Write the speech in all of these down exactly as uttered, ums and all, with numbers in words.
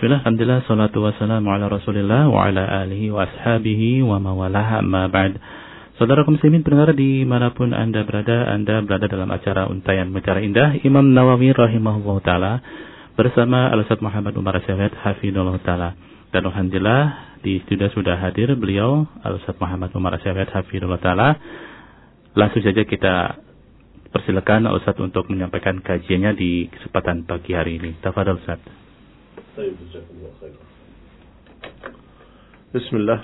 Bismillah, alhamdulillah, salatu wassalamu ala rasulillah wa ala alihi wa ashabihi wa mawalah amma ba'd. Saudara kaum muslimin pendengar dimanapun Anda berada, Anda berada dalam acara Untayan Mutiara Indah Imam Nawawi rahimahullah ta'ala bersama Al-Ustaz Muhammad Umar Asyafet hafidhullah ta'ala. Dan alhamdulillah di studio sudah hadir beliau Al-Ustaz Muhammad Umar Asyafet hafidhullah ta'ala. Langsung saja kita persilakan Ustaz untuk menyampaikan kajiannya di kesempatan pagi hari ini. Tafadhol Ustaz. Bismillah.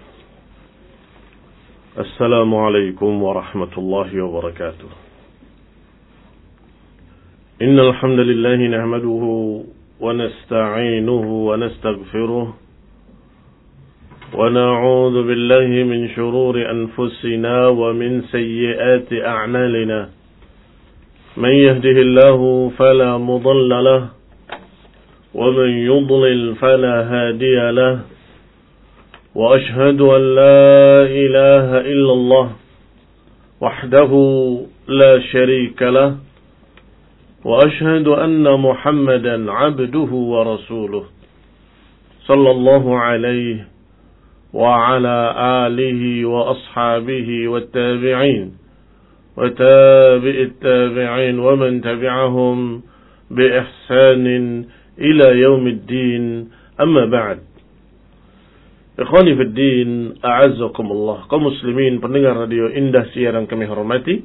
Assalamualaikum warahmatullahi wabarakatuh. Innal hamdalillah nahmaduhu wa nasta'inuhu wa nastaghfiruh wa na'udzu billahi min shururi anfusina wa min sayyiati a'malina. Man yahdihillahu fala mudilla lahu ومن يضلل فلا هادي له وأشهد أن لا إله إلا الله وحده لا شريك له وأشهد أن محمدا عبده ورسوله صلى الله عليه وعلى آله وأصحابه والتابعين وتابع التابعين ومن تبعهم بإحسان ila yaumiddin, amma ba'd. Ikhwani fid din, a'azzakumullah. Kaum muslimin pendengar radio Indah siaran kami hormati.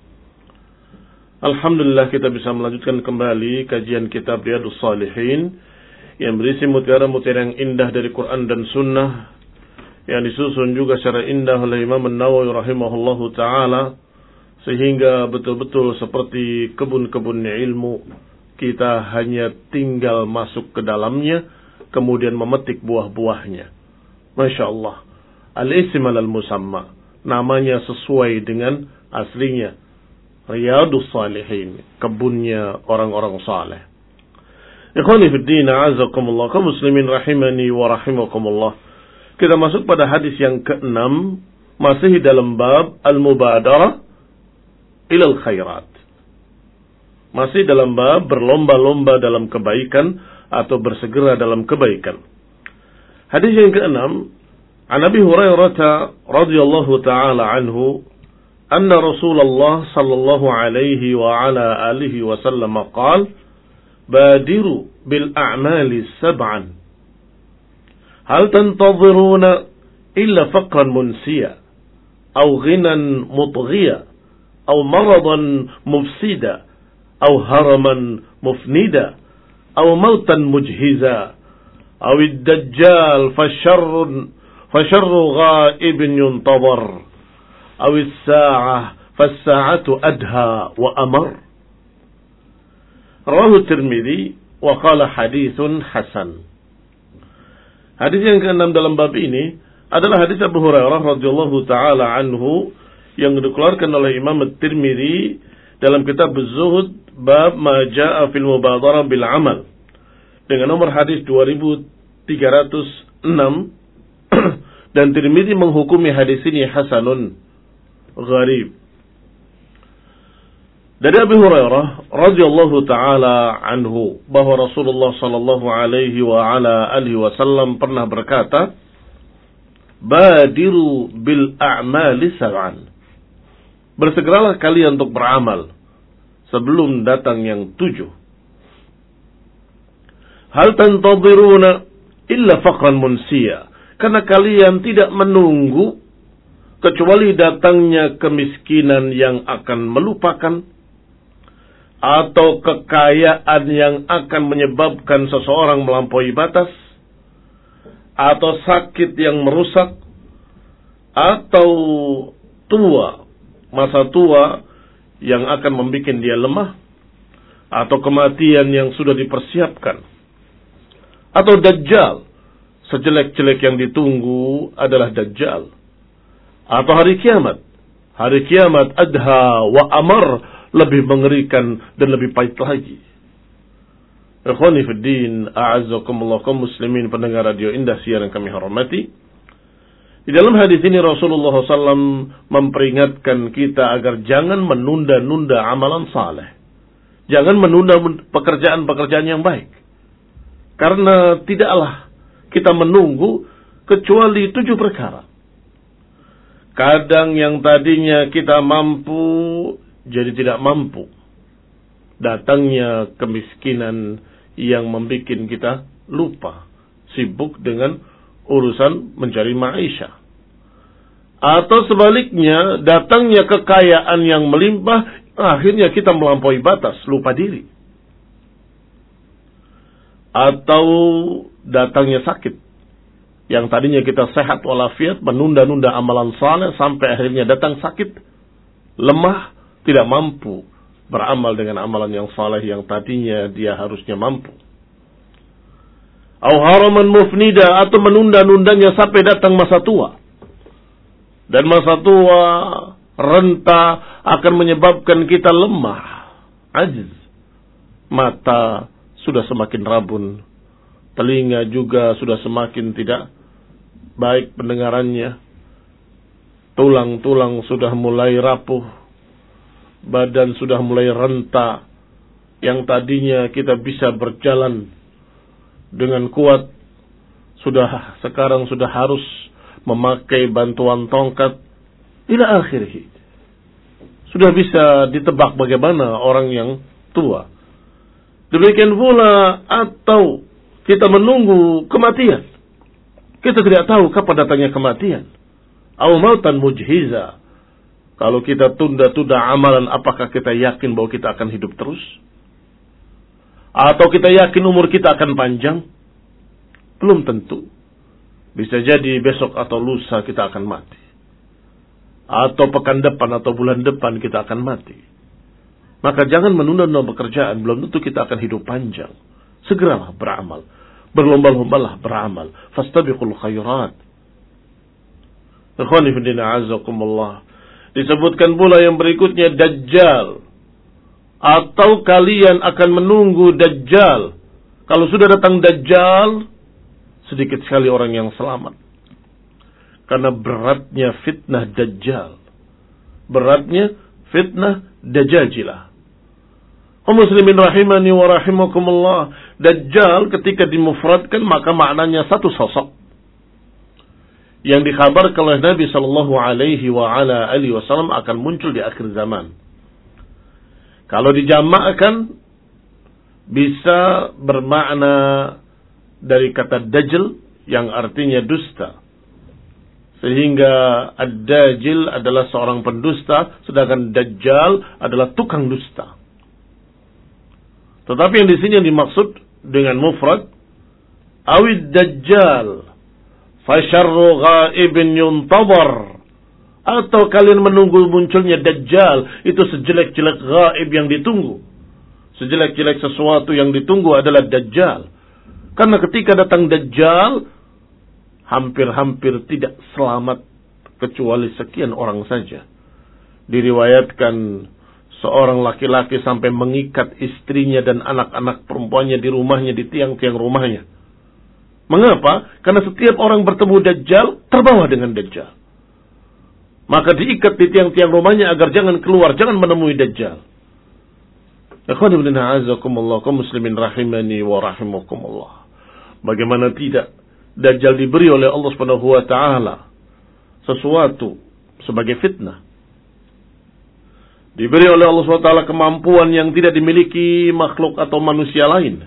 Alhamdulillah kita bisa melanjutkan kembali kajian kitab Riyadhus Shalihin yang berisi mutiara-mutiara yang indah dari Quran dan Sunnah yang disusun juga secara indah oleh Imam Nawawi rahimahullahu taala sehingga betul-betul seperti kebun-kebun ilmu. Kita hanya tinggal masuk ke dalamnya, kemudian memetik buah-buahnya. Masya Allah. Al-Ism al-Musamma. Namanya sesuai dengan aslinya. Riyadhus Shalihin. Kebunnya orang-orang saleh. Ikhwani fiddin, a'azakumullah. Kaum muslimin rahimani wa rahimakumullah. Kita masuk pada hadis yang keenam. Masih dalam bab al-mubadarah ilal khairat. Masih dalam bab berlomba-lomba dalam kebaikan atau bersegera dalam kebaikan. Hadis yang keenam, an Abi Hurairah radhiyallahu taala anhu, anna Rasulullah sallallahu alaihi wa ala alihi wasallam qaal, badiru bil a'mali sab'an. Hal tantadhiruna illa faqran munsiya, aw ghinan mutghiya, aw maradan mufsida, أو هرما مفندا أو موتا مجهزا أو الدجال فشر فشر غائب ينتظر أو الساعة فالساعة أدهى وأمر. رواه الترمذي وقال حديث حسن. Hadis yang keenam dalam bab ini adalah hadis Abu Hurairah radhiyallahu taala anhu yang dikeluarkan oleh Imam At-Tirmidzi dalam kitab Az-Zuhud bab ma jaa fil mubadarah bil amal dengan nomor hadis dua ribu tiga ratus enam dan Tirmidzi menghukumi hadis ini hasanun gharib. Dari Abu Hurairah radhiyallahu taala anhu bahwa Rasulullah sallallahu alaihi wa ala alihi wasallam pernah berkata, badiru bil a'mali sab'an. Bersegeralah kalian untuk beramal sebelum datang yang tujuh. Hal tantadhiruna illa faqran munsiya. Karena kalian tidak menunggu kecuali datangnya kemiskinan yang akan melupakan atau kekayaan yang akan menyebabkan seseorang melampaui batas atau sakit yang merusak atau tua, masa tua yang akan membuat dia lemah, atau kematian yang sudah dipersiapkan, atau dajjal, sejelek-jelek yang ditunggu adalah dajjal, atau hari kiamat. Hari kiamat adha wa amar, lebih mengerikan dan lebih pahit lagi. Ikhwani fiddin, a'azzakumullah, kaum muslimin pendengar radio Indah siaran kami hormati. Di dalam hadis ini Rasulullah shallallahu alaihi wasallam memperingatkan kita agar jangan menunda-nunda amalan saleh. Jangan menunda pekerjaan-pekerjaan yang baik. Karena tidaklah kita menunggu kecuali tujuh perkara. Kadang yang tadinya kita mampu jadi tidak mampu. Datangnya kemiskinan yang membuat kita lupa, sibuk dengan urusan mencari maisha. Atau sebaliknya, datangnya kekayaan yang melimpah, akhirnya kita melampaui batas, lupa diri. Atau datangnya sakit, yang tadinya kita sehat walafiat, menunda-nunda amalan saleh sampai akhirnya datang sakit, lemah, tidak mampu beramal dengan amalan yang saleh yang tadinya dia harusnya mampu. Au haraman mufnida, atau menunda-nundanya sampai datang masa tua. Dan masa tua, renta akan menyebabkan kita lemah, ajiz. Mata sudah semakin rabun, telinga juga sudah semakin tidak baik pendengarannya, tulang-tulang sudah mulai rapuh, badan sudah mulai renta. Yang tadinya kita bisa berjalan dengan kuat, sudah sekarang sudah harus memakai bantuan tongkat. Ila akhirih. Sudah bisa ditebak bagaimana orang yang tua. Demikian pula atau kita menunggu kematian. Kita tidak tahu kapan datangnya kematian. Au mautan mujhiza. Kalau kita tunda-tunda amalan, apakah kita yakin bahwa kita akan hidup terus? Atau kita yakin umur kita akan panjang? Belum tentu. Bisa jadi besok atau lusa kita akan mati. Atau pekan depan atau bulan depan kita akan mati. Maka jangan menunda-nunda pekerjaan, belum tentu kita akan hidup panjang. Segeralah beramal. Berlomba-lombalah beramal. Fastabiqul khairat. Ikhwani fillah azakumullah. Disebutkan pula yang berikutnya Dajjal. Atau kalian akan menunggu Dajjal. Kalau sudah datang Dajjal, sedikit sekali orang yang selamat. Karena beratnya fitnah Dajjal. Beratnya fitnah Dajajilah. Kaum muslimin rahimani wa rahimakumullah. Dajjal ketika dimufradkan maka maknanya satu sosok yang dikhabarkan oleh Nabi sallallahu alaihi wa ala alihi wasallam akan muncul di akhir zaman. Kalau dijamakkan bisa bermakna dari kata dajjal yang artinya dusta. Sehingga ad-dajjal adalah seorang pendusta, sedangkan dajjal adalah tukang dusta. Tetapi yang di sini yang dimaksud dengan mufrad awid dajjal fasyarru ghaibin yuntadhar, atau kalian menunggu munculnya dajjal, itu sejelek-jelek ghaib yang ditunggu. Sejelek-jelek sesuatu yang ditunggu adalah dajjal. Karena ketika datang dajjal, hampir-hampir tidak selamat kecuali sekian orang saja. Diriwayatkan seorang laki-laki sampai mengikat istrinya dan anak-anak perempuannya di rumahnya, di tiang-tiang rumahnya. Mengapa? Karena setiap orang bertemu Dajjal, terbawa dengan Dajjal. Maka diikat di tiang-tiang rumahnya agar jangan keluar, jangan menemui Dajjal. Ikhwan ibn a'azakumullah, kaum muslimin rahimani wa rahimakumullah. Bagaimana tidak, Dajjal diberi oleh Allah Subhanahu wa taala sesuatu sebagai fitnah. Diberi oleh Allah Subhanahu wa taala kemampuan yang tidak dimiliki makhluk atau manusia lain.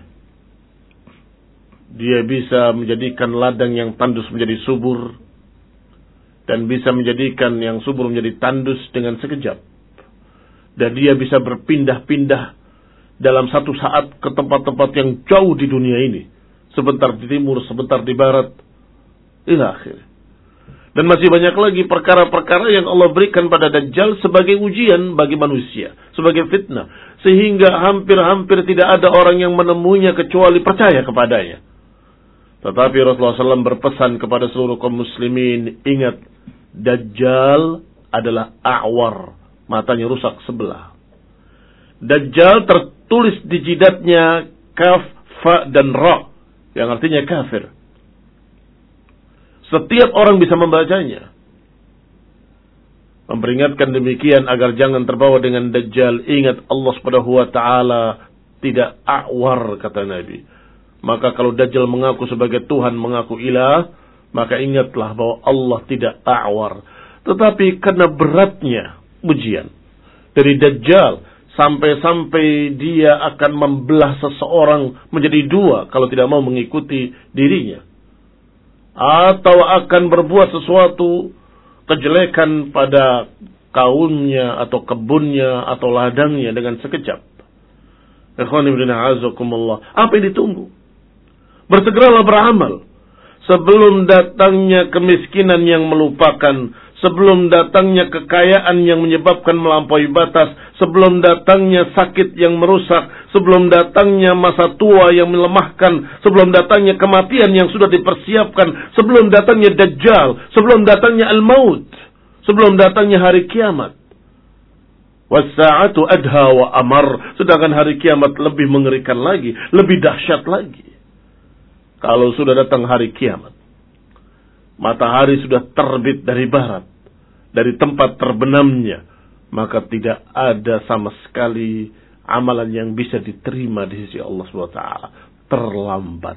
Dia bisa menjadikan ladang yang tandus menjadi subur, dan bisa menjadikan yang subur menjadi tandus dengan sekejap. Dan dia bisa berpindah-pindah dalam satu saat ke tempat-tempat yang jauh di dunia ini. Sebentar di timur, sebentar di barat, ila akhir. Dan masih banyak lagi perkara-perkara yang Allah berikan pada Dajjal sebagai ujian bagi manusia, sebagai fitnah. Sehingga hampir-hampir tidak ada orang yang menemuinya kecuali percaya kepadanya. Tetapi Rasulullah shallallahu alaihi wasallam berpesan kepada seluruh kaum muslimin, ingat, Dajjal adalah a'war, matanya rusak sebelah. Dajjal tertulis di jidatnya kaf, fa, dan ra, yang artinya kafir. Setiap orang bisa membacanya. Memperingatkan demikian agar jangan terbawa dengan Dajjal. Ingat, Allah Subhanahu wa taala tidak a'war, kata Nabi. Maka kalau Dajjal mengaku sebagai Tuhan, mengaku ilah, maka ingatlah bahwa Allah tidak a'war. Tetapi karena beratnya ujian dari Dajjal, sampai-sampai dia akan membelah seseorang menjadi dua kalau tidak mau mengikuti dirinya, atau akan berbuat sesuatu kejelekan pada kaumnya atau kebunnya atau ladangnya dengan sekejap. Ikhwan ibn a'azakumullah, apa yang ditunggu? Bersegeralah beramal sebelum datangnya kemiskinan yang melupakan, sebelum datangnya kekayaan yang menyebabkan melampaui batas, sebelum datangnya sakit yang merusak, sebelum datangnya masa tua yang melemahkan, sebelum datangnya kematian yang sudah dipersiapkan, sebelum datangnya Dajjal, sebelum datangnya Al-Maut, sebelum datangnya hari kiamat. Was-sa'atu adha wa amar. Sedangkan hari kiamat lebih mengerikan lagi, lebih dahsyat lagi. Kalau sudah datang hari kiamat, matahari sudah terbit dari barat, dari tempat terbenamnya, maka tidak ada sama sekali amalan yang bisa diterima di sisi Allah subhanahu wa taala. Terlambat.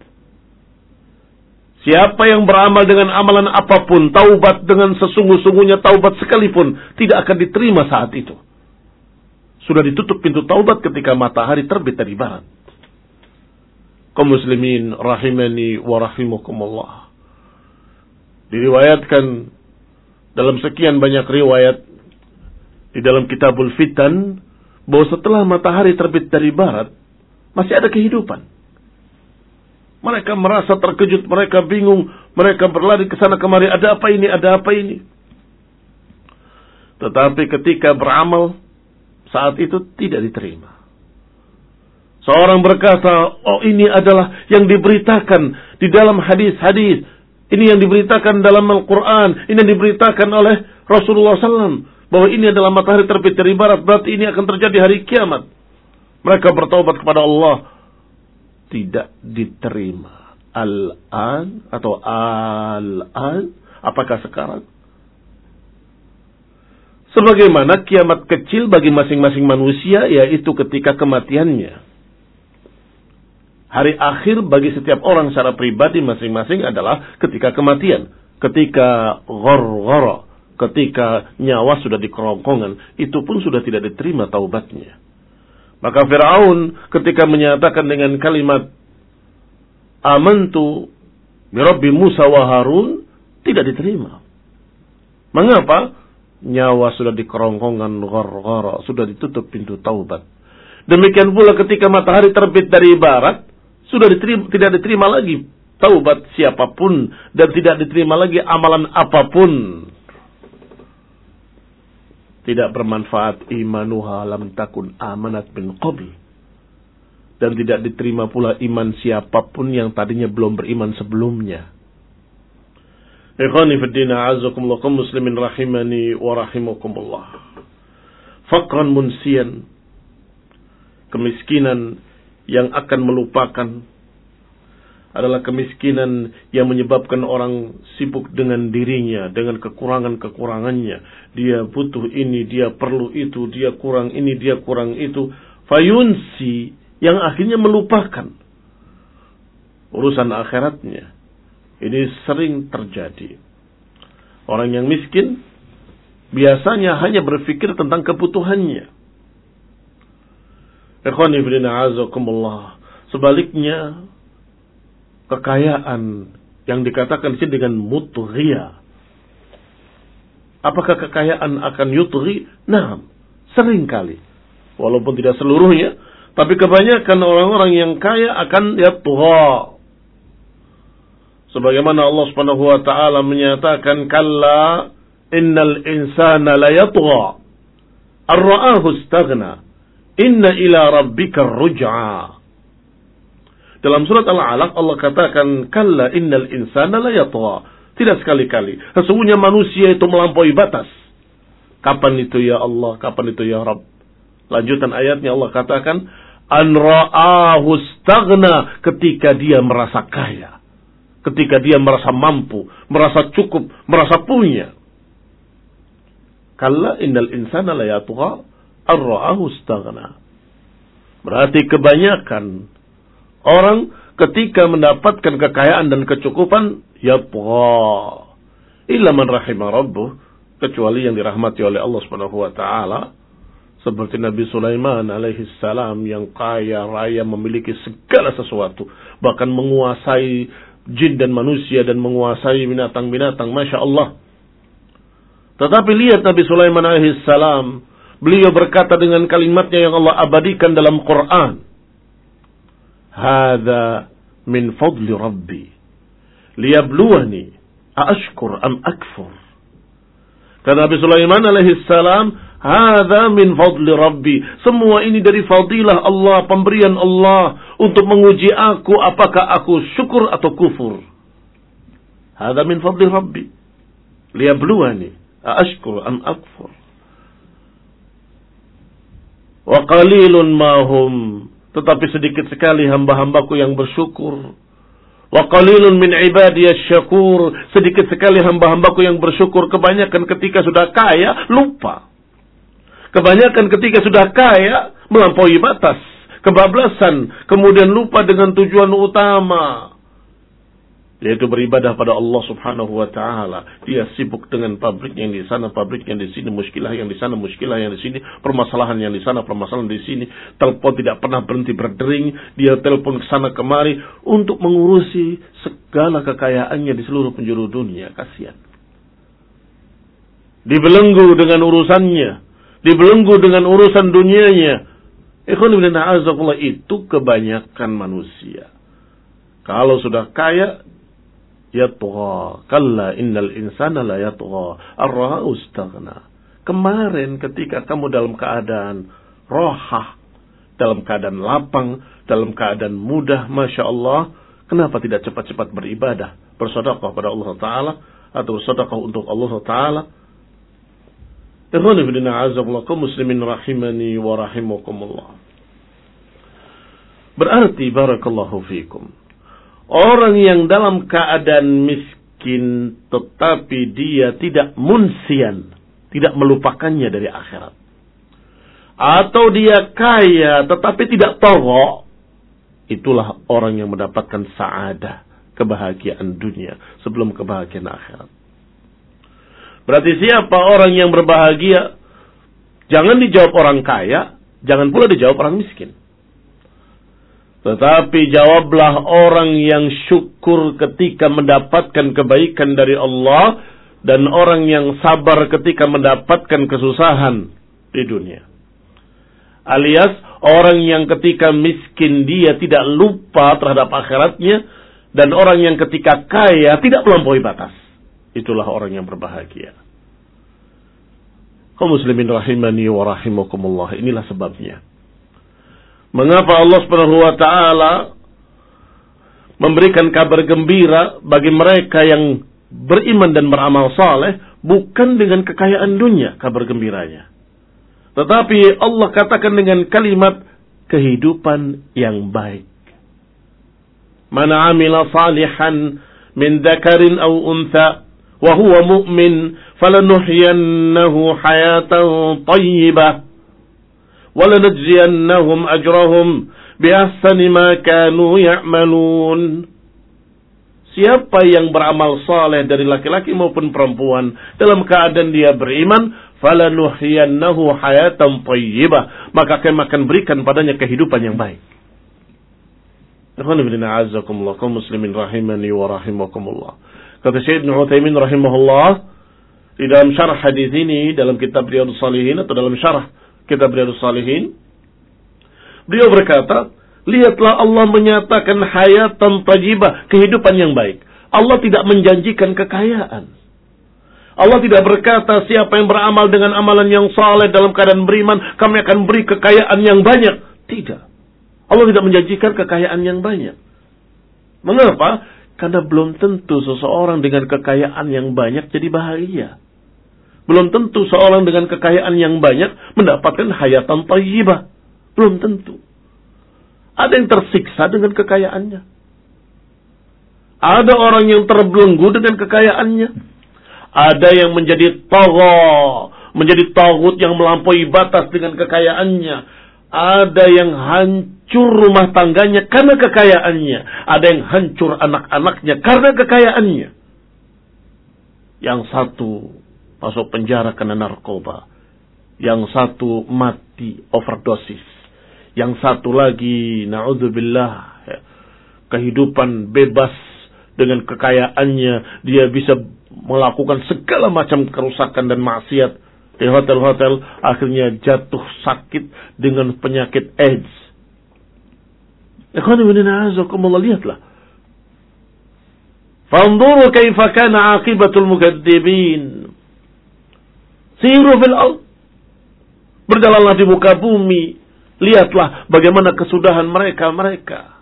Siapa yang beramal dengan amalan apapun, taubat dengan sesungguh-sungguhnya, taubat sekalipun, tidak akan diterima saat itu. Sudah ditutup pintu taubat ketika matahari terbit dari barat. Kaum muslimin rahimani wa rahimakumullah. Diriwayatkan dalam sekian banyak riwayat di dalam Kitabul Fitan bahwa setelah matahari terbit dari barat masih ada kehidupan. Mereka merasa terkejut, mereka bingung, mereka berlari ke sana kemari, ada apa ini, ada apa ini. Tetapi ketika beramal saat itu tidak diterima. Seorang berkata, oh ini adalah yang diberitakan di dalam hadis-hadis. Ini yang diberitakan dalam Al-Quran. Ini yang diberitakan oleh Rasulullah shallallahu alaihi wasallam. Bahwa ini adalah matahari terbit dari barat. Berarti ini akan terjadi hari kiamat. Mereka bertaubat kepada Allah. Tidak diterima. Al-an atau al-an. Apakah sekarang? Sebagaimana kiamat kecil bagi masing-masing manusia, yaitu ketika kematiannya. Hari akhir bagi setiap orang secara pribadi masing-masing adalah ketika kematian. Ketika ghar-ghara, ketika nyawa sudah di kerongkongan, itu pun sudah tidak diterima taubatnya. Maka Fir'aun ketika menyatakan dengan kalimat amantu bi Rabbi Musa wa Harun, tidak diterima. Mengapa? Nyawa sudah di kerongkongan ghar-ghara, sudah ditutup pintu taubat. Demikian pula ketika matahari terbit dari barat, sudah diterima, tidak diterima lagi taubat siapapun, dan tidak diterima lagi amalan apapun. Tidak bermanfaat imanuha lam takun amanat min qabl. Dan tidak diterima pula iman siapapun yang tadinya belum beriman sebelumnya. Ikhwani fiddin a'azakumullah, kaum muslimin rahimani wa rahimakumullah. Faqran munsiyan, kemiskinan yang akan melupakan, adalah kemiskinan yang menyebabkan orang sibuk dengan dirinya, dengan kekurangan-kekurangannya. Dia butuh ini, dia perlu itu, dia kurang ini, dia kurang itu. Fayunsi, yang akhirnya melupakan urusan akhiratnya. Ini sering terjadi. Orang yang miskin biasanya hanya berpikir tentang kebutuhannya. Ikhwani fillah azakumullah. Sebaliknya, kekayaan yang dikatakan di sini dengan mutghiyah. Apakah kekayaan akan yutghi? Nah, sering kali. Walaupun tidak seluruhnya, tapi kebanyakan orang-orang yang kaya akan yatgha. Sebagaimana Allah Subhanahu wa taala menyatakan, kalla innal insana la yatgha ar-ra'ahu istaghna inna ila rabbika ruj'a. Dalam surat Al-Alaq Allah katakan, kalla innal insana la yatgha. Tidak sekali-kali. Sesungguhnya manusia itu melampaui batas. Kapan itu ya Allah? Kapan itu ya Rabb? Lanjutan ayatnya Allah katakan, an ra'ahu istaghna, ketika dia merasa kaya. Ketika dia merasa mampu, merasa cukup, merasa punya. Kalla innal insana la yatgha ar-ra'ahu istaghna. Berarti kebanyakan orang ketika mendapatkan kekayaan dan kecukupan, yatgha. Illa man rahimah rabbuh, kecuali yang dirahmati oleh Allah Subhanahu wa taala, seperti Nabi Sulaiman alaihi salam yang kaya raya, memiliki segala sesuatu, bahkan menguasai jin dan manusia dan menguasai binatang-binatang, Masya Allah. Tetapi lihat Nabi Sulaiman alaihi salam, beliau berkata dengan kalimatnya yang Allah abadikan dalam Quran, "Hadza min fadli Rabbi liyabluwani aashkur am akfur." Kata Nabi Sulaiman alaihi salam, "Hadza min fadli Rabbi." Semua ini dari fadilah Allah, pemberian Allah untuk menguji aku apakah aku syukur atau kufur. Hadza min fadli Rabbi liyabluwani aashkur am akfur. Wa qalilun ma hum, tetapi sedikit sekali hamba-hambaku yang bersyukur. Wa qalilun min ibadiyasy syakur, sedikit sekali hamba-hambaku yang bersyukur. Kebanyakan ketika sudah kaya lupa. Kebanyakan ketika sudah kaya melampaui batas, kebablasan, kemudian lupa dengan tujuan utama, yaitu beribadah pada Allah Subhanahu wa taala. Dia sibuk dengan pabrik yang di sana, pabrik yang di sini, muskilah yang di sana, muskilah yang di sini, permasalahan yang di sana, permasalahan di sini. Telepon tidak pernah berhenti berdering, dia telepon ke sana kemari untuk mengurusi segala kekayaannya di seluruh penjuru dunia. Kasihan. Dibelenggu dengan urusannya, dibelenggu dengan urusan dunianya. Ikhwan fillah a'azakumullah, itu kebanyakan manusia. Kalau sudah kaya, yatgha. Kalla innal insana la yatgha ar-ra'u istaghna. Kemarin ketika kamu dalam keadaan rohah, dalam keadaan lapang, dalam keadaan mudah, Masya Allah, kenapa tidak cepat-cepat beribadah, bersedekah pada Allah Ta'ala, atau bersedekah untuk Allah Ta'ala? Ikhwan fillah a'azakumullah, kaum muslimin rahimani wa rahimakumullah. Berarti barakallahu fikum, orang yang dalam keadaan miskin tetapi dia tidak munsian, tidak melupakannya dari akhirat, atau dia kaya tetapi tidak tagha, itulah orang yang mendapatkan sa'adah, kebahagiaan dunia sebelum kebahagiaan akhirat. Berarti siapa orang yang berbahagia? Jangan dijawab orang kaya, jangan pula dijawab orang miskin. Tetapi jawablah orang yang syukur ketika mendapatkan kebaikan dari Allah, dan orang yang sabar ketika mendapatkan kesusahan di dunia. Alias orang yang ketika miskin dia tidak lupa terhadap akhiratnya, dan orang yang ketika kaya tidak melampaui batas. Itulah orang yang berbahagia. Kaum muslimin rahimani wa rahimakumullah, inilah sebabnya mengapa Allah Subhanahu wa taala memberikan kabar gembira bagi mereka yang beriman dan beramal saleh, bukan dengan kekayaan dunia kabar gembiranya, tetapi Allah katakan dengan kalimat kehidupan yang baik. Man 'amila salihan min dzakarin aw untha wa huwa mu'min falanuhyiyannahu hayatan thayyibah walanajziyannahum ajrahum biahsani ma kanu ya'malun. Siapa yang beramal saleh dari laki-laki maupun perempuan dalam keadaan dia beriman, falanuhyiyannahu hayatan thayyibah, maka kami akan berikan padanya kehidupan yang baik. Alhamdulillah, azakumullah, kaum muslimin rahimani wa rahimakumullah. Kata Syekh Ibnu Utsaimin rahimahullah di dalam syarah hadis ini dalam kitab Riyadhus Shalihin, atau dalam syarah kitab Riyadhus Shalihin, beliau berkata, lihatlah Allah menyatakan hayatan thayyibah, kehidupan yang baik. Allah tidak menjanjikan kekayaan. Allah tidak berkata siapa yang beramal dengan amalan yang saleh dalam keadaan beriman, kami akan beri kekayaan yang banyak. Tidak. Allah tidak menjanjikan kekayaan yang banyak. Mengapa? Karena belum tentu seseorang dengan kekayaan yang banyak jadi bahagia. Belum tentu seorang dengan kekayaan yang banyak mendapatkan hayatan thayyibah. Belum tentu. Ada yang tersiksa dengan kekayaannya. Ada orang yang terbelenggu dengan kekayaannya. Ada yang menjadi tagha, menjadi taghut yang melampaui batas dengan kekayaannya. Ada yang hancur hancur rumah tangganya karena kekayaannya. Ada yang hancur anak-anaknya karena kekayaannya. Yang satu masuk penjara karena narkoba. Yang satu mati overdosis. Yang satu lagi, na'udzubillah, ya, kehidupan bebas dengan kekayaannya. Dia bisa melakukan segala macam kerusakan dan maksiat di hotel-hotel. Akhirnya jatuh sakit dengan penyakit AIDS. Ikhwan ibn a'azakumullah, lihatlah. Fanzuru kaifa kana aqibatul mukadzibin. Siru fil ard. Berjalanlah di muka bumi. Lihatlah bagaimana kesudahan mereka-mereka.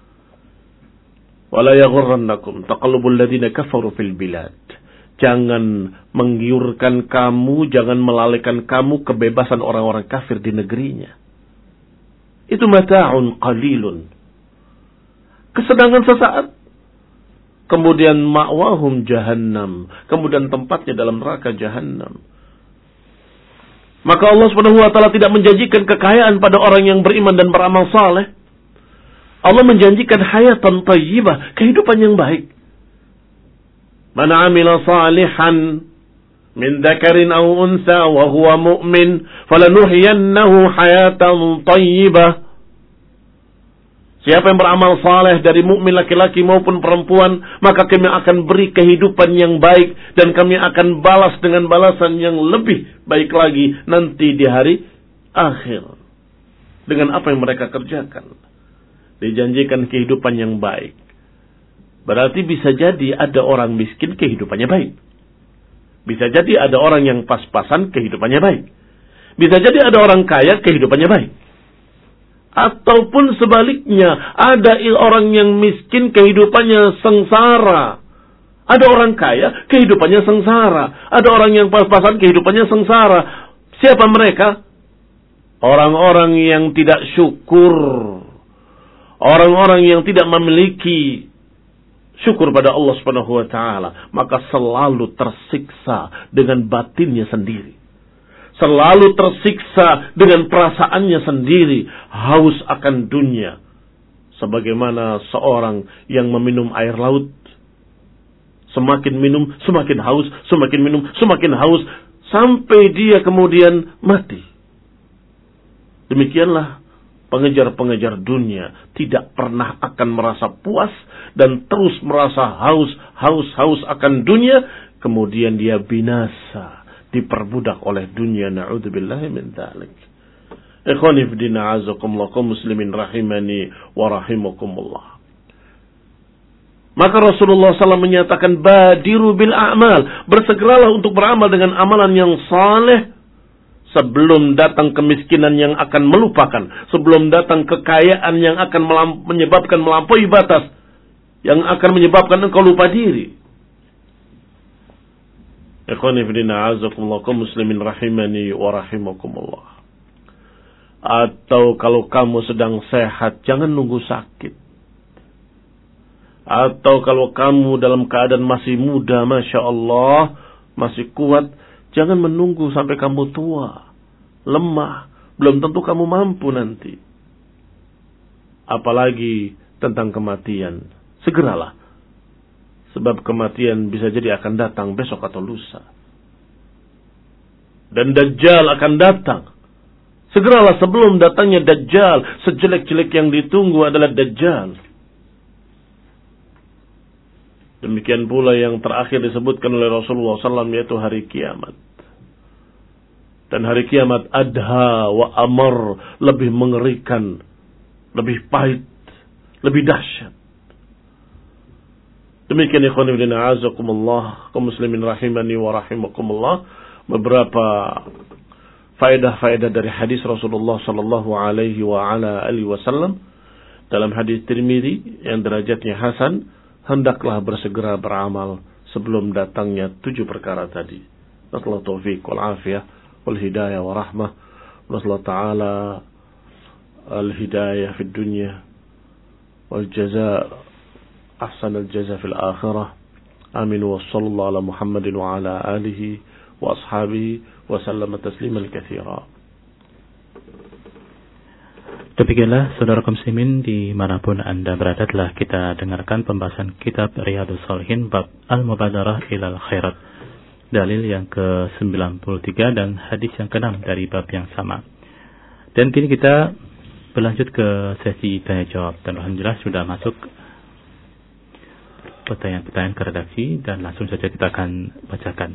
Wala yaghurrannakum taqallubul ladzina kafaru fil bilad. Jangan menggiurkan kamu, jangan melalaikan kamu kebebasan orang-orang kafir di negerinya. Itu mata'un qalilun. Kesenangan sesaat. Kemudian ma'wahum jahannam. Kemudian tempatnya dalam neraka jahannam. Maka Allah Subhanahu wa taala tidak menjanjikan kekayaan pada orang yang beriman dan beramal saleh. Allah menjanjikan hayatan thayyibah, kehidupan yang baik. Man 'amila salihan min dzakarin aw unsa wa huwa mu'min falanuhyiyannahu hayatan thayyibah. Siapa yang beramal saleh dari mukmin laki-laki maupun perempuan, maka kami akan beri kehidupan yang baik dan kami akan balas dengan balasan yang lebih baik lagi nanti di hari akhir. Dengan apa yang mereka kerjakan. Dijanjikan kehidupan yang baik. Berarti bisa jadi ada orang miskin kehidupannya baik. Bisa jadi ada orang yang pas-pasan kehidupannya baik. Bisa jadi ada orang kaya kehidupannya baik. Ataupun sebaliknya, ada orang yang miskin kehidupannya sengsara. Ada orang kaya kehidupannya sengsara. Ada orang yang pas-pasan kehidupannya sengsara. Siapa mereka? Orang-orang yang tidak syukur. Orang-orang yang tidak memiliki syukur pada Allah Subhanahu wa taala, maka selalu tersiksa dengan batinnya sendiri. Selalu tersiksa dengan perasaannya sendiri, haus akan dunia. Sebagaimana seorang yang meminum air laut, semakin minum, semakin haus, semakin minum, semakin haus, sampai dia kemudian mati. Demikianlah pengejar-pengejar dunia tidak pernah akan merasa puas dan terus merasa haus, haus, haus akan dunia, kemudian dia binasa. Diperbudak oleh dunia, na'udzubillahi min dzalik. Ikhwani fi din, a'azakumullah, kaum muslimin rahimani wa rahimakumullah. Maka Rasulullah sallallahu alaihi wasallam menyatakan, badiru bil a'mal, bersegeralah untuk beramal dengan amalan yang saleh sebelum datang kemiskinan yang akan melupakan, sebelum datang kekayaan yang akan melamp- menyebabkan melampaui batas, yang akan menyebabkan engkau lupa diri. Ikhwani fillah, a'azakumullah, kaum muslimin rahimani wa rahimakumullah. Atau kalau kamu sedang sehat, jangan nunggu sakit. Atau kalau kamu dalam keadaan masih muda, Masya Allah, masih kuat, jangan menunggu sampai kamu tua, lemah, belum tentu kamu mampu nanti. Apalagi tentang kematian, segeralah. Sebab kematian bisa jadi akan datang besok atau lusa. Dan Dajjal akan datang. Segeralah sebelum datangnya Dajjal. Sejelek-jelek yang ditunggu adalah Dajjal. Demikian pula yang terakhir disebutkan oleh Rasulullah sallallahu alaihi wasallam, yaitu hari kiamat. Dan hari kiamat adha wa amar, lebih mengerikan, lebih pahit, lebih dahsyat. Demikian ikhwan fillah, a'azakumullah, kaum muslimin rahimani wa rahimakumullah, beberapa faedah-faedah dari hadis Rasulullah sallallahu alaihi wa ala alihi wasallam. Dalam hadis Tirmidzi yang derajatnya hasan, hendaklah bersegera beramal sebelum datangnya tujuh perkara tadi. Nasallahu taufiq wal afiyah wal hidayah wa rahmah. Nasallahu ta'ala al hidayah fid dunya wal jazaa أحسن الجزاء في الآخرة. آمين وصلى الله على محمد وعلى آله وأصحابه وسلم تسليما كثيرا. Demikianlah saudara kaum muslimin dimanapun Anda berada, telah kita dengarkan pembahasan kitab Riyadhus Shalihin bab Al-Mubadarah ilal Khairat, dalil yang ke sembilan puluh tiga dan hadis yang keenam dari bab yang sama. Dan kini kita berlanjut ke sesi tanya jawab, dan alhamdulillah sudah masuk pertanyaan-pertanyaan ke redaksi, dan langsung saja kita akan bacakan.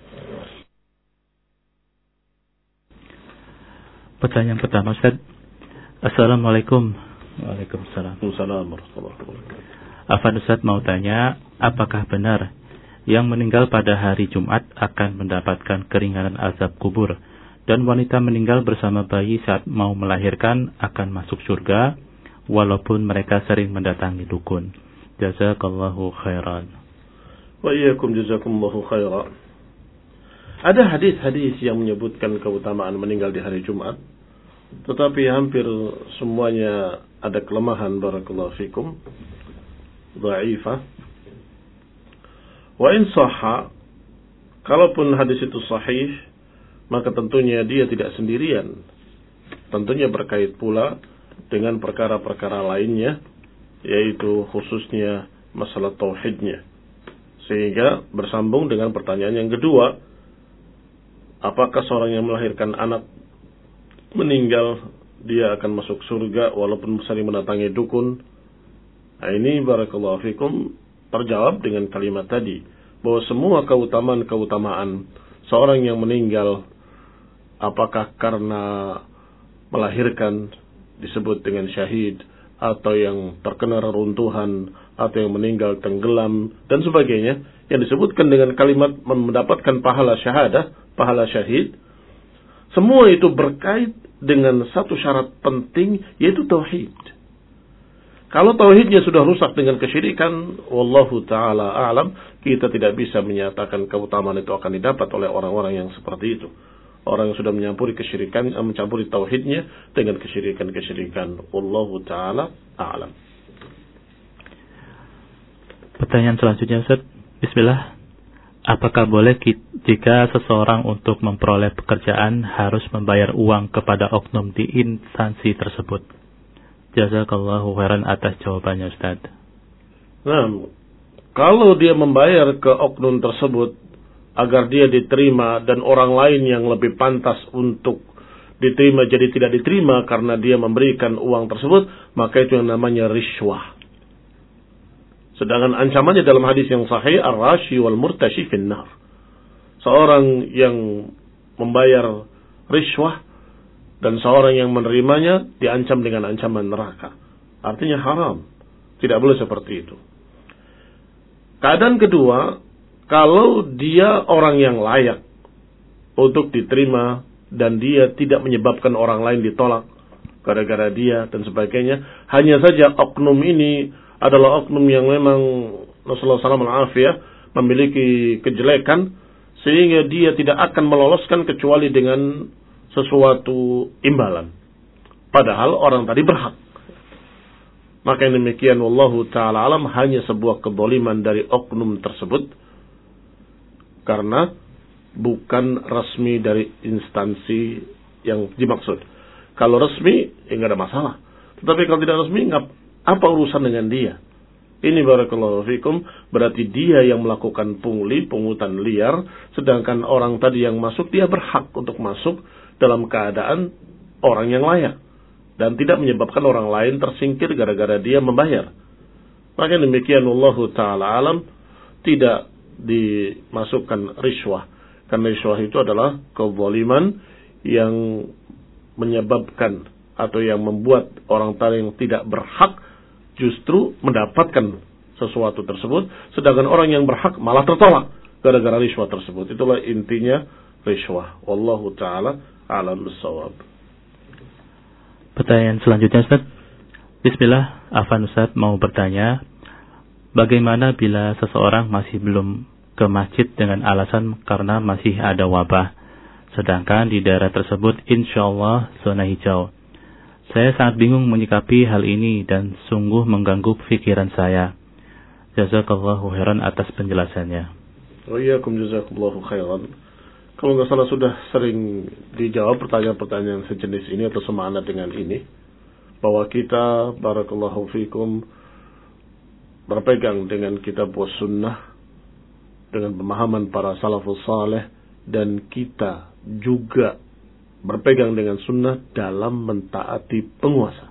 Pertanyaan pertama, Ustaz. Assalamualaikum. Waalaikumsalam. Assalamualaikum. Afan Ustaz mau tanya, apakah benar yang meninggal pada hari Jumat akan mendapatkan keringanan azab kubur, dan wanita meninggal bersama bayi saat mau melahirkan akan masuk surga walaupun mereka sering mendatangi dukun? Jazakallahu khairan. Wa iyyakum jazakumullahu khairan. Ada hadis-hadis yang menyebutkan keutamaan meninggal di hari Jumat, tetapi hampir semuanya ada kelemahan, barakallahu fikum, dha'ifah. Wa in sahha, kalaupun hadis itu sahih, maka tentunya dia tidak sendirian. Tentunya berkait pula dengan perkara-perkara lainnya, yaitu khususnya masalah tauhidnya. Sehingga bersambung dengan pertanyaan yang kedua, apakah seorang yang melahirkan anak meninggal dia akan masuk surga walaupun sering mendatangi dukun? Nah, ini barakallahu fikum terjawab dengan kalimat tadi, bahwa semua keutamaan-keutamaan seorang yang meninggal, apakah karena melahirkan disebut dengan syahid, atau yang terkena reruntuhan, atau yang meninggal tenggelam dan sebagainya, yang disebutkan dengan kalimat mendapatkan pahala syahadah, pahala syahid, semua itu berkait dengan satu syarat penting, yaitu tauhid. Kalau tauhidnya sudah rusak dengan kesyirikan, wallahu ta'ala a'lam, kita tidak bisa menyatakan keutamaan itu akan didapat oleh orang-orang yang seperti itu. Orang yang sudah mencampuri kesyirikan, mencampuri tauhidnya dengan kesyirikan-kesyirikan. Wallahu ta'ala a'lam. Pertanyaan selanjutnya, Ustaz. Bismillah. Apakah boleh jika seseorang untuk memperoleh pekerjaan harus membayar uang kepada oknum di instansi tersebut? Jazakallahu khairan atas jawabannya, Ustaz. Nah, kalau dia membayar ke oknum tersebut agar dia diterima dan orang lain yang lebih pantas untuk diterima jadi tidak diterima karena dia memberikan uang tersebut, maka itu yang namanya rishwah. Sedangkan ancamannya dalam hadis yang sahih, ar-rashi wal murtashi finnar. Seorang yang membayar rishwah dan seorang yang menerimanya diancam dengan ancaman neraka. Artinya haram. Tidak boleh seperti itu. Keadaan kedua, kalau dia orang yang layak untuk diterima dan dia tidak menyebabkan orang lain ditolak gara-gara dia dan sebagainya, hanya saja oknum ini adalah oknum yang memang Rasulullah shallallahu alaihi wasallam memiliki kejelekan sehingga dia tidak akan meloloskan kecuali dengan sesuatu imbalan. Padahal orang tadi berhak. Maka yang demikian wallahu ta'ala alam hanya sebuah kezaliman dari oknum tersebut karena bukan resmi dari instansi yang dimaksud. Kalau resmi, ya nggak ada masalah. Tetapi kalau tidak resmi, nggak, apa urusan dengan dia? Ini barakallahu fikum, berarti dia yang melakukan pungli, pungutan liar, sedangkan orang tadi yang masuk, dia berhak untuk masuk dalam keadaan orang yang layak. Dan tidak menyebabkan orang lain tersingkir gara-gara dia membayar. Maka demikian wallahu ta'ala alam, tidak dimasukkan rishwah. Karena rishwah itu adalah kezaliman yang menyebabkan atau yang membuat orang tadi yang tidak berhak justru mendapatkan sesuatu tersebut, sedangkan orang yang berhak malah tertolak gara-gara rishwah tersebut. Itulah intinya rishwah. Wallahu ta'ala a'lam bissawab. Pertanyaan selanjutnya, Ustaz. Bismillah, Afan Ustaz mau bertanya, bagaimana bila seseorang masih belum ke masjid dengan alasan karena masih ada wabah, sedangkan di daerah tersebut insyaallah zona hijau? Saya sangat bingung menyikapi hal ini dan sungguh mengganggu pikiran saya. Jazakallahu khairan atas penjelasannya. Wa iyyakum jazakallahu khairan. Kalau nggak salah sudah sering dijawab pertanyaan-pertanyaan sejenis ini atau semakna dengan ini. bahwa kita, barakallahu fikum, berpegang dengan kitab was sunnah, dengan pemahaman para salafus saleh, dan kita juga berpegang dengan sunnah dalam mentaati penguasa.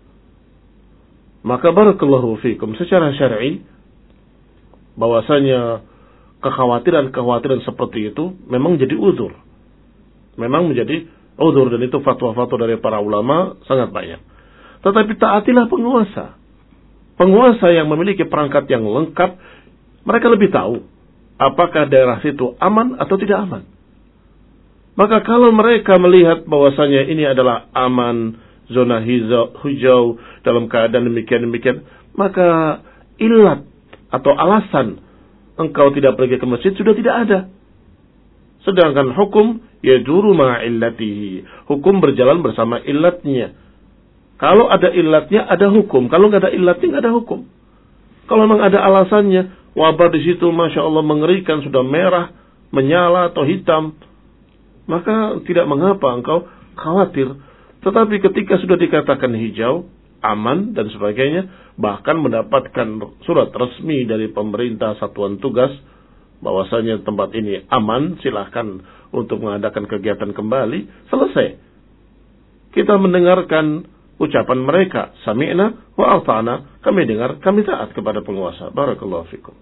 Maka barakallahu fikum, secara syar'i, bahwasanya kekhawatiran-kekhawatiran seperti itu memang jadi uzur. Memang menjadi uzur, dan itu fatwa-fatwa dari para ulama sangat banyak. Tetapi taatilah penguasa. Penguasa yang memiliki perangkat yang lengkap, mereka lebih tahu apakah daerah situ aman atau tidak aman. Maka kalau mereka melihat bahwasanya ini adalah aman, zona hijau, hijau dalam keadaan demikian-demikian, maka ilat atau alasan engkau tidak pergi ke masjid sudah tidak ada. Sedangkan hukum yajuru ma'a illatihi, hukum berjalan bersama illatnya. Kalau ada illatnya ada hukum, kalau nggak ada illatnya nggak ada hukum. Kalau memang ada alasannya, wabah di situ masya Allah mengerikan, sudah merah, menyala atau hitam, maka tidak mengapa engkau khawatir. Tetapi ketika sudah dikatakan hijau, aman dan sebagainya, bahkan mendapatkan surat resmi dari pemerintah satuan tugas bahwasanya tempat ini aman, silahkan untuk mengadakan kegiatan kembali, selesai. Kita mendengarkan ucapan mereka, sami'na wa ata'na, kami dengar, kami taat kepada penguasa. Barakallahu fikum.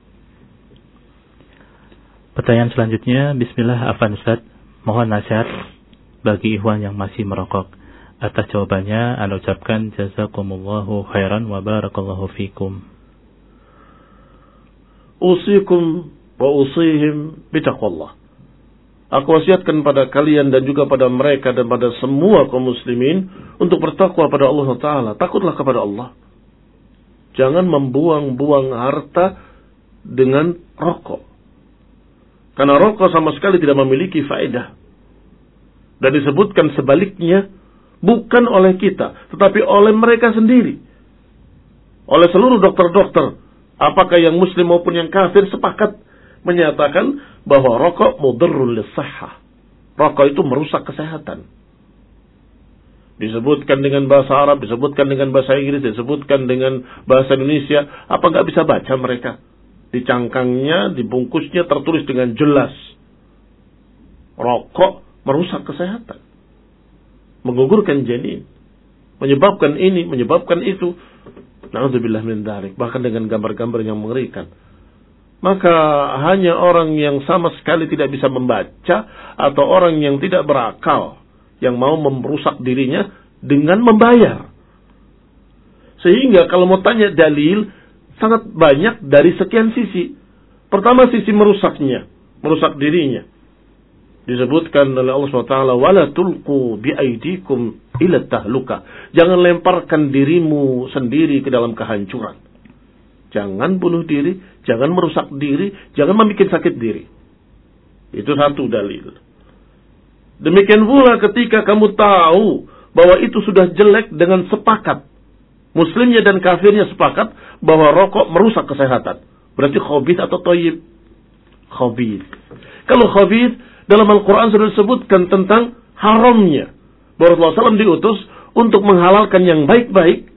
Pertanyaan selanjutnya, bismillah, Afan Ustaz, mohon nasihat bagi ikhwan yang masih merokok. Atas jawabannya, Anda ucapkan jazakumullahu khairan wa barakallahu fikum. Usikum wa usihim bitaqwallah. Aku wasiatkan pada kalian dan juga pada mereka dan pada semua kaum muslimin untuk bertakwa pada Allah Ta'ala. Takutlah kepada Allah. Jangan membuang-buang harta dengan rokok. Karena rokok sama sekali tidak memiliki faedah. Dan disebutkan sebaliknya, bukan oleh kita, tetapi oleh mereka sendiri. Oleh seluruh dokter-dokter, apakah yang muslim maupun yang kafir, sepakat menyatakan bahwa rokok mudharrun lis-shahhah. Rokok itu merusak kesehatan. Disebutkan dengan bahasa Arab, disebutkan dengan bahasa Inggris, disebutkan dengan bahasa Indonesia. Apa nggak bisa baca mereka? Di cangkangnya, di bungkusnya tertulis dengan jelas. Rokok merusak kesehatan. Menggugurkan janin. Menyebabkan ini, menyebabkan itu. Na'udzubillah min dzalik. Bahkan dengan gambar-gambar yang mengerikan. Maka hanya orang yang sama sekali tidak bisa membaca atau orang yang tidak berakal yang mau merusak dirinya dengan membayar. Sehingga kalau mau tanya dalil, sangat banyak dari sekian sisi. Pertama, sisi merusaknya, merusak dirinya. Disebutkan oleh Allah subhanahu wa taala, wala tulqu biaidikum ila tahluka. Jangan lemparkan dirimu sendiri ke dalam kehancuran. Jangan bunuh diri, jangan merusak diri, jangan membuat sakit diri. Itu satu dalil. Demikian pula ketika kamu tahu bahwa itu sudah jelek dengan sepakat. Muslimnya dan kafirnya sepakat bahwa rokok merusak kesehatan. Berarti khabith atau thayyib? Khabith. Kalau khabith, dalam Al-Quran sudah disebutkan tentang haramnya. Bahwa Rasulullah shallallahu alaihi wasallam diutus untuk menghalalkan yang baik-baik.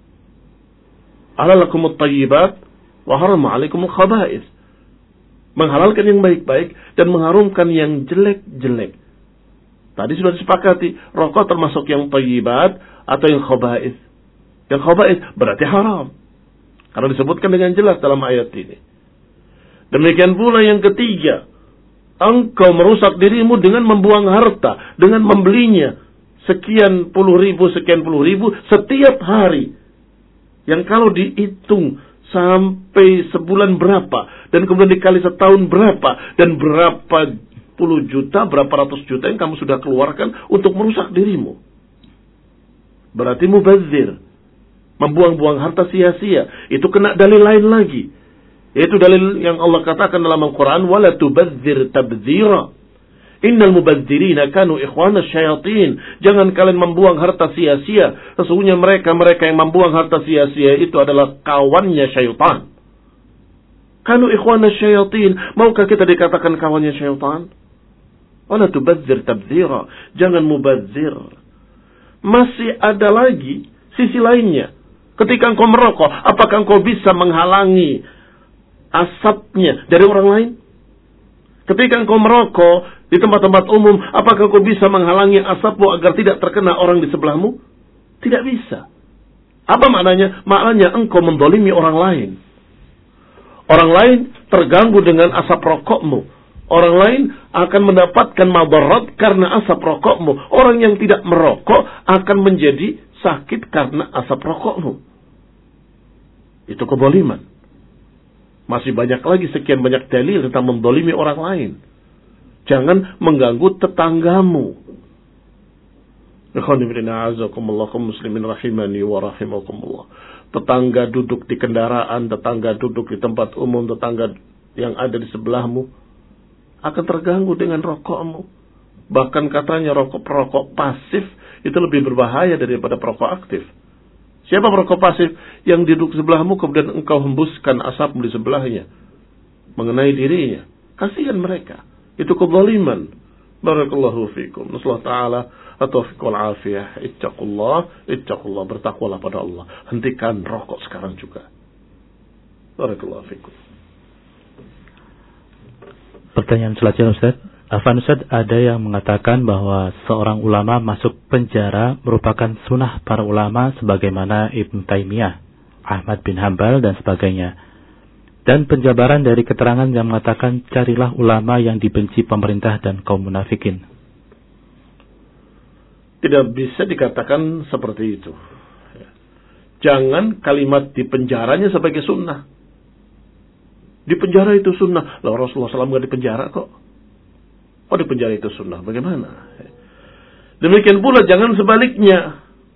Alalakumut tayyibat wa harama alaikumul khaba'ith. Menghalalkan yang baik-baik dan mengharumkan yang jelek-jelek. Tadi sudah disepakati, rokok termasuk yang tayyibat atau yang khaba'ith. Yang khaba'ith berarti haram. Karena disebutkan dengan jelas dalam ayat ini. Demikian pula yang ketiga, engkau merusak dirimu dengan membuang harta, dengan membelinya sekian puluh ribu, sekian puluh ribu setiap hari. Yang kalau dihitung sampai sebulan berapa, dan kemudian dikali setahun berapa, dan berapa puluh juta, berapa ratus juta yang kamu sudah keluarkan untuk merusak dirimu. Berarti mubazir. Membuang-buang harta sia-sia. Itu kena dalil lain lagi. Yaitu dalil yang Allah katakan dalam Al-Quran, وَلَا تُبَذِّرْ تَبْذِيرًا Innal mubadzirina kanu ikhwana syayatin. Jangan kalian membuang harta sia-sia. Sesungguhnya mereka-mereka yang membuang harta sia-sia itu adalah kawannya syaitan. Kanu ikhwana syayatin. Maukah kita dikatakan kawannya syaitan? Wala tubadzir tabdzira. Jangan mubadzir. masih ada lagi sisi lainnya. Ketika engkau merokok, apakah engkau bisa menghalangi asapnya dari orang lain? Ketika engkau merokok di tempat-tempat umum, apakah engkau bisa menghalangi asapmu agar tidak terkena orang di sebelahmu? Tidak bisa. Apa maknanya? Maknanya engkau mendolimi orang lain. Orang lain terganggu dengan asap rokokmu. Orang lain akan mendapatkan madarat karena asap rokokmu. Orang yang tidak merokok akan menjadi sakit karena asap rokokmu. Itu kezaliman. Masih banyak lagi sekian banyak dalil tentang mendolimi orang lain. Jangan mengganggu tetanggamu. Muslimin rahimani wa rahimakumullah. Tetangga duduk di kendaraan, tetangga duduk di tempat umum, tetangga yang ada di sebelahmu akan terganggu dengan rokokmu. Bahkan katanya rokok perokok pasif itu lebih berbahaya daripada perokok aktif. Siapa perokok pasif? Yang duduk sebelahmu kemudian engkau hembuskan asapmu di sebelahnya mengenai dirinya. Kasihan mereka. Itu kezaliman. Barakallahu fikum. Nasallahu ta'ala at-taufiq wal afiyah. Ittaqullah, ittaqullah, bertakwalah pada Allah. Hentikan rokok sekarang juga. Barakallahu fikum. Pertanyaan selanjutnya, Ustaz. Afan Ustaz, ada yang mengatakan bahwa seorang ulama masuk penjara merupakan sunnah para ulama sebagaimana Ibn Taimiyah, Ahmad bin Hanbal dan sebagainya. Dan penjabaran dari keterangan yang mengatakan carilah ulama yang dibenci pemerintah dan kaum munafikin. Tidak bisa dikatakan seperti itu. Jangan kalimat di penjaranya sebagai sunnah. Di penjara itu sunnah. Lah Rasulullah shallallahu alaihi wasallam nggak di penjara kok. Oh di penjara itu sunnah. Bagaimana? Demikian pula jangan sebaliknya.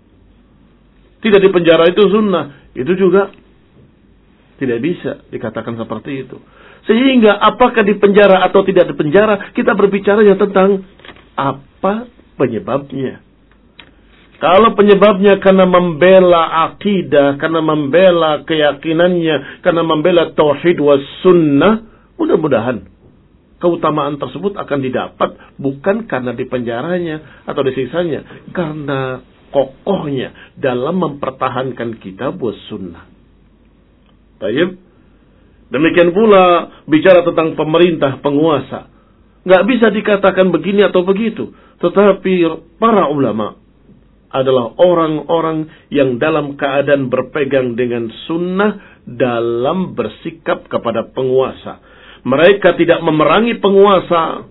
Tidak di penjara itu sunnah. Itu juga tidak bisa dikatakan seperti itu. Sehingga apakah di penjara atau tidak di penjara, kita berbicaranya tentang apa penyebabnya. Kalau penyebabnya karena membela akidah, karena membela keyakinannya, karena membela tauhid was sunnah, mudah-mudahan keutamaan tersebut akan didapat bukan karena di penjaranya atau disisanya, karena kokohnya dalam mempertahankan kitab was sunnah. Baik. Demikian pula bicara tentang pemerintah, penguasa. Nggak bisa dikatakan begini atau begitu. Tetapi para ulama adalah orang-orang yang dalam keadaan berpegang dengan sunnah dalam bersikap kepada penguasa. Mereka tidak memerangi penguasa,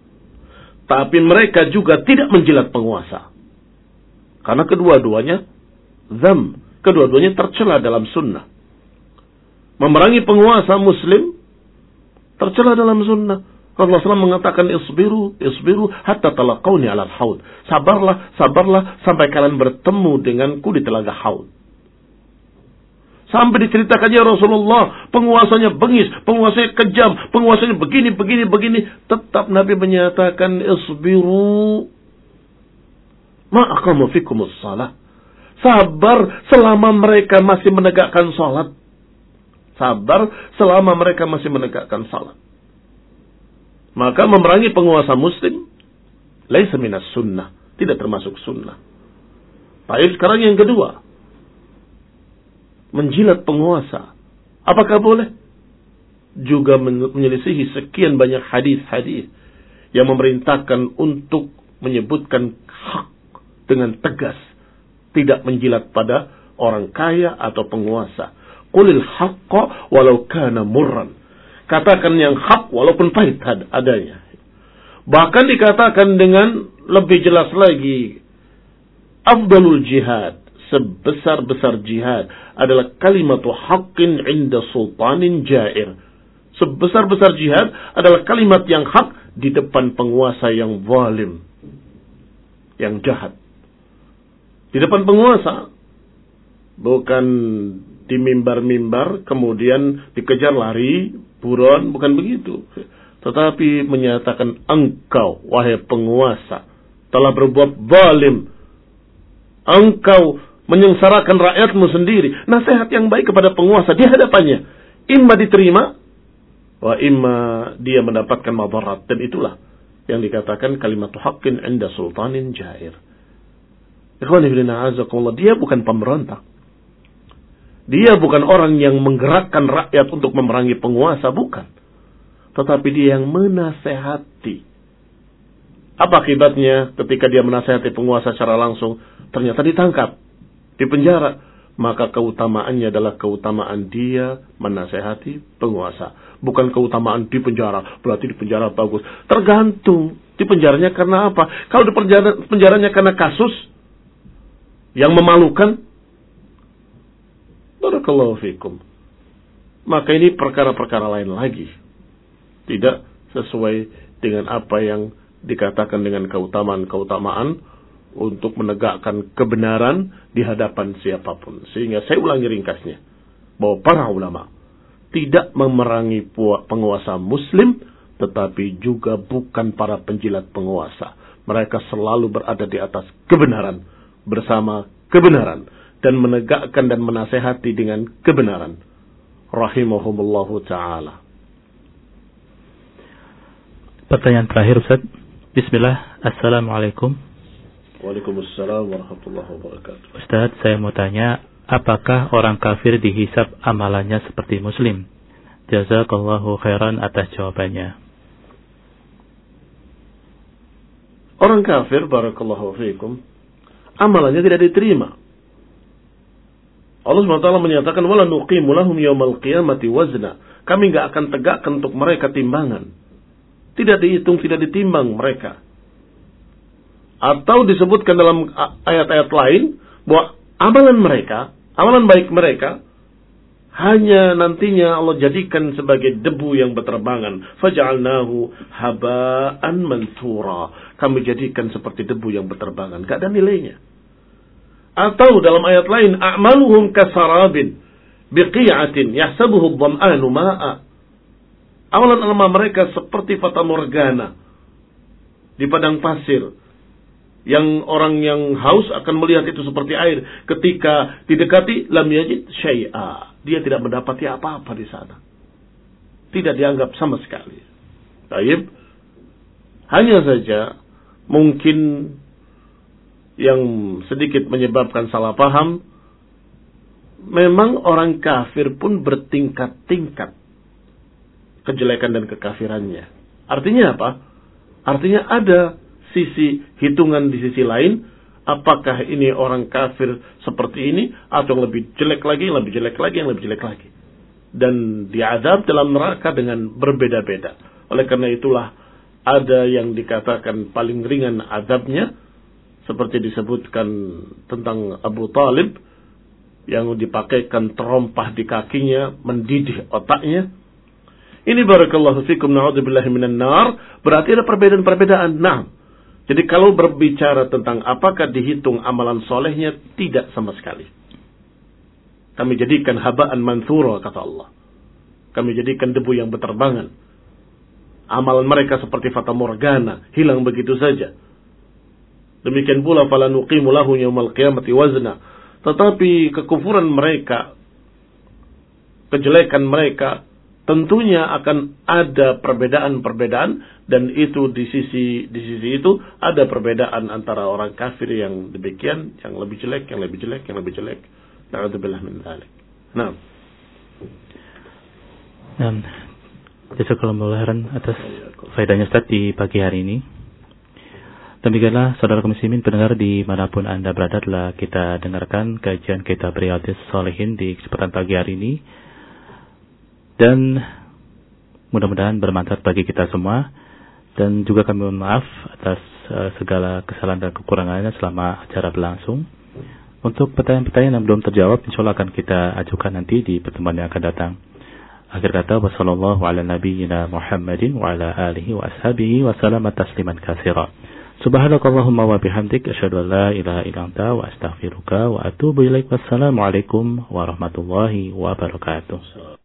tapi mereka juga tidak menjilat penguasa. Karena kedua-duanya dzam, kedua-duanya tercela dalam sunnah. Memerangi penguasa muslim tercela dalam sunnah. Rasulullah shallallahu alaihi wasallam mengatakan isbiru, isbiru hatta talaqawni alal haud. Sabarlah, sabarlah sampai kalian bertemu denganku di telaga haud. Sampai diceritakan ya Rasulullah, penguasanya bengis, penguasanya kejam, penguasanya begini, begini, begini. Tetap Nabi menyatakan isbiru ma aqamu fikumus shalah. Sabar selama mereka masih menegakkan salat. Sabar selama mereka masih menegakkan salat. Maka memerangi penguasa muslim laisa minas sunnah, tidak termasuk sunnah. Baik, sekarang yang kedua, menjilat penguasa. Apakah boleh? Juga menyelisihi sekian banyak hadis-hadis yang memerintahkan untuk menyebutkan hak dengan tegas, tidak menjilat pada orang kaya atau penguasa. Qulil haqqa walau kana murran. Katakan yang hak walaupun pahit adanya. Bahkan dikatakan dengan lebih jelas lagi, afdalul jihad, sebesar-besar jihad adalah kalimatu haqqin inda sultanin jair. Sebesar-besar jihad adalah kalimat yang hak di depan penguasa yang zalim, yang jahat. Di depan penguasa, bukan di mimbar-mimbar kemudian dikejar lari buron, bukan begitu. Tetapi menyatakan engkau wahai penguasa telah berbuat zalim. Engkau menyengsarakan rakyatmu sendiri. Nasihat yang baik kepada penguasa di hadapannya imma diterima wa imma dia mendapatkan madarat. Dan itulah yang dikatakan kalimatu haqqin inda sultanin jair. Dia bukan pemberontak. Dia bukan orang yang menggerakkan rakyat untuk memerangi penguasa, bukan. Tetapi dia yang menasehati. Apa akibatnya ketika dia menasehati penguasa secara langsung? Ternyata ditangkap, dipenjara. Maka keutamaannya adalah keutamaan dia menasehati penguasa. Bukan keutamaan di penjara. Berarti di penjara bagus. Tergantung. Di penjaranya karena apa? Kalau di penjara, penjaranya karena kasus yang memalukan, barakallahu fikum, maka ini perkara-perkara lain lagi. Tidak sesuai dengan apa yang dikatakan dengan keutamaan-keutamaan untuk menegakkan kebenaran di hadapan siapapun. Sehingga saya ulangi ringkasnya, bahwa para ulama tidak memerangi penguasa muslim, tetapi juga bukan para penjilat penguasa. Mereka selalu berada di atas kebenaran, bersama kebenaran, dan menegakkan dan menasehati dengan kebenaran. Rahimahumullahu ta'ala. Pertanyaan terakhir, Ustaz. Bismillah. Assalamualaikum. Waalaikumsalam warahmatullahi wabarakatuh. Ustaz, saya mau tanya, apakah orang kafir dihisab amalannya seperti muslim? Jazakallahu khairan atas jawabannya. Orang kafir, barakallahu fiikum, amalannya tidak diterima. Allah subhanahu wa taala menyatakan, wala nuqimu lahum yaumal qiyamati wazna. Kami enggak akan tegakkan untuk mereka timbangan. Tidak dihitung, tidak ditimbang mereka. Atau disebutkan dalam ayat-ayat lain bahwa amalan mereka, amalan baik mereka, hanya nantinya Allah jadikan sebagai debu yang berterbangan. Faja'alnahu haba'an mansura. Kami jadikan seperti debu yang berterbangan. Gak ada nilainya. Atau dalam ayat lain, a'maluhum kasarabin biqi'atin yahsabuhu dham'anu ma'a. Amalan-amalan mereka seperti fata morgana di padang pasir, yang orang yang haus akan melihat itu seperti air. Ketika didekati, lam yajid syai'a. Dia tidak mendapati apa-apa di sana. Tidak dianggap sama sekali. Baik. Hanya saja mungkin yang sedikit menyebabkan salah paham, memang orang kafir pun bertingkat-tingkat kejelekan dan kekafirannya. Artinya apa? Artinya ada sisi hitungan di sisi lain. Apakah ini orang kafir seperti ini, atau yang lebih jelek lagi, yang lebih jelek lagi, yang lebih jelek lagi. Dan diazab dalam neraka dengan berbeda-beda. Oleh karena itulah ada yang dikatakan paling ringan azabnya, seperti disebutkan tentang Abu Talib, yang dipakaikan terompah di kakinya, mendidih otaknya. Ini barakallahu fikum, na'udzubillahi minan nar. Berarti ada perbedaan-perbedaan. Nah, jadi kalau berbicara tentang apakah dihitung amalan solehnya, tidak sama sekali. Kami jadikan haba'an mansura, kata Allah. Kami jadikan debu yang berterbangan. Amalan mereka seperti fata morgana, hilang begitu saja. Demikian pula fala nuqimu lahu yaumal qiyamati wazna. Tetapi kekufuran mereka, kejelekan mereka, tentunya akan ada perbedaan-perbedaan, dan itu di sisi di sisi itu ada perbedaan antara orang kafir yang demikian, yang lebih jelek, yang lebih jelek, yang lebih jelek. Na'udzubillah min dzalik. Nah. Dan jazakallahu khairan atas faedahnya Ustaz di pagi hari ini. Demikianlah saudara kaum muslimin pendengar dimanapun Anda berada, telah kita dengarkan kajian kitab Riyadhus Shalihin di kesempatan pagi hari ini. Dan mudah-mudahan bermanfaat bagi kita semua. Dan juga kami mohon maaf atas uh, segala kesalahan dan kekurangannya selama acara berlangsung. Untuk pertanyaan-pertanyaan yang belum terjawab, insya Allah akan kita ajukan nanti di pertemuan yang akan datang. Akhir kata, wassallallahu ala nabiyyina Muhammadin wa ala alihi wa ashabihi wa salama tasliman katsira. Subhanakallahumma wa bihamdik, asyhadu an la ilaha illa anta wa astaghfiruka wa atubu ilaik. Wassalamualaikum warahmatullahi wabarakatuh.